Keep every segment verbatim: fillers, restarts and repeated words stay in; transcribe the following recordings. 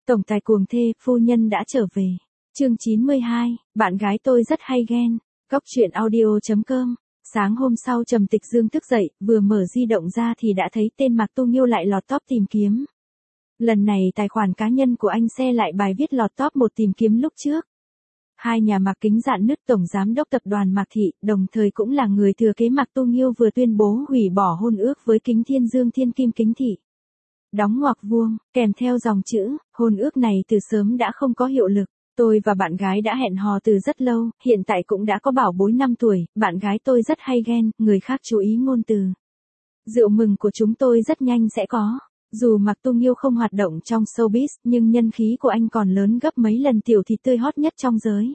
Tổng tài cuồng thê, phu nhân đã trở về. Chương chín mươi hai, bạn gái tôi rất hay ghen. Góc truyện audio chấm com. Sáng hôm sau Trầm Tịch Dương thức dậy, vừa mở di động ra thì đã thấy tên Mạc Tu Nghiêu lại lọt top tìm kiếm. Lần này tài khoản cá nhân của anh xe lại bài viết lọt top một tìm kiếm lúc trước. Hai nhà Mạc Kính dạn nứt. Tổng giám đốc tập đoàn Mạc Thị, đồng thời cũng là người thừa kế Mạc Tu Nghiêu vừa tuyên bố hủy bỏ hôn ước với Kính Thiên Dương Thiên Kim Kính Thị. Đóng ngoặc vuông, kèm theo dòng chữ, hôn ước này từ sớm đã không có hiệu lực. Tôi và bạn gái đã hẹn hò từ rất lâu, hiện tại cũng đã có bảo bối năm tuổi, bạn gái tôi rất hay ghen, người khác chú ý ngôn từ. Rượu mừng của chúng tôi rất nhanh sẽ có. Dù Mạc Tu Nghiêu không hoạt động trong showbiz, nhưng nhân khí của anh còn lớn gấp mấy lần tiểu thịt tươi hot nhất trong giới.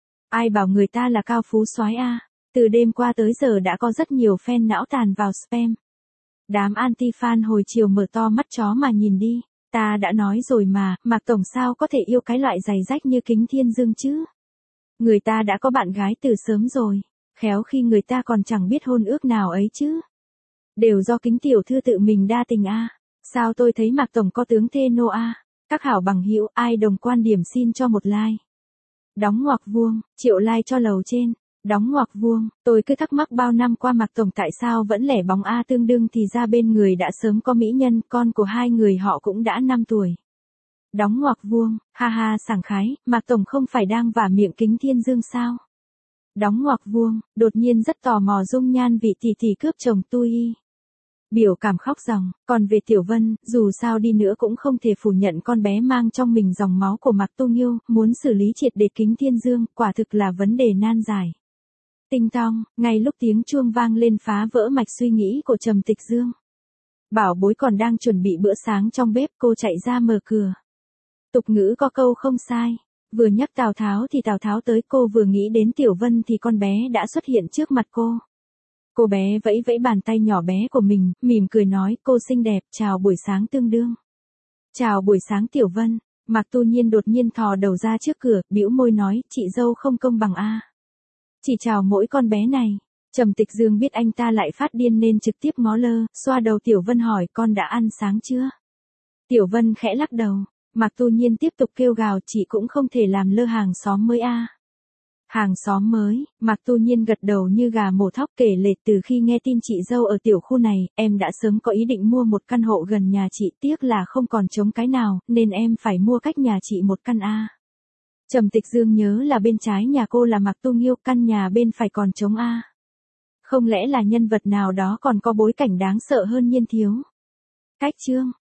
Ai bảo người ta là cao phú soái a? Từ đêm qua tới giờ đã có rất nhiều fan não tàn vào spam. Đám anti-fan hồi chiều mở to mắt chó mà nhìn đi. Ta đã nói rồi mà, Mạc Tổng sao có thể yêu cái loại giày rách như Kính Thiên Dương chứ? Người ta đã có bạn gái từ sớm rồi. Khéo khi người ta còn chẳng biết hôn ước nào ấy chứ. Đều do Kính tiểu thư tự mình đa tình a. Sao tôi thấy Mạc Tổng có tướng thê nô a? Các hảo bằng hữu ai đồng quan điểm xin cho một like. Đóng ngoặc vuông, triệu like cho lầu trên. Đóng ngoặc vuông, tôi cứ thắc mắc bao năm qua Mạc Tổng tại sao vẫn lẻ bóng a, tương đương thì ra bên người đã sớm có mỹ nhân, con của hai người họ cũng đã năm tuổi. Đóng ngoặc vuông, ha ha sảng khái, Mạc Tổng không phải đang vả miệng Kính Thiên Dương sao? Đóng ngoặc vuông, đột nhiên rất tò mò dung nhan vị tỷ tỷ cướp chồng Tui Y. Biểu cảm khóc ròng, còn về Tiểu Vân, dù sao đi nữa cũng không thể phủ nhận con bé mang trong mình dòng máu của Mạc Tu Nghiêu, muốn xử lý triệt để Kính Thiên Dương, quả thực là vấn đề nan giải. Tinh tong, ngay lúc tiếng chuông vang lên phá vỡ mạch suy nghĩ của Trầm Tịch Dương. Bảo bối còn đang chuẩn bị bữa sáng trong bếp, cô chạy ra mở cửa. Tục ngữ có câu không sai, vừa nhắc Tào Tháo thì Tào Tháo tới, cô vừa nghĩ đến Tiểu Vân thì con bé đã xuất hiện trước mặt cô. Cô bé vẫy vẫy bàn tay nhỏ bé của mình, mỉm cười nói, cô xinh đẹp, chào buổi sáng tương đương. Chào buổi sáng Tiểu Vân. Mạc Tu Nhiên đột nhiên thò đầu ra trước cửa, bĩu môi nói, chị dâu không công bằng a. Chỉ chào mỗi con bé này. Trầm Tịch Dương biết anh ta lại phát điên nên trực tiếp ngó lơ, xoa đầu Tiểu Vân hỏi, con đã ăn sáng chưa? Tiểu Vân khẽ lắc đầu. Mạc Tu Nhiên tiếp tục kêu gào, chị cũng không thể làm lơ hàng xóm mới a. Hàng xóm mới, Mạc Tu Nhiên gật đầu như gà mổ thóc, kể lể từ khi nghe tin chị dâu ở tiểu khu này, em đã sớm có ý định mua một căn hộ gần nhà chị, tiếc là không còn trống cái nào, nên em phải mua cách nhà chị một căn a. Trầm Tịch Dương nhớ là bên trái nhà cô là Mạc Tu Nghiêu, căn nhà bên phải còn trống a. Không lẽ là nhân vật nào đó còn có bối cảnh đáng sợ hơn Nhiên thiếu? Cách chương,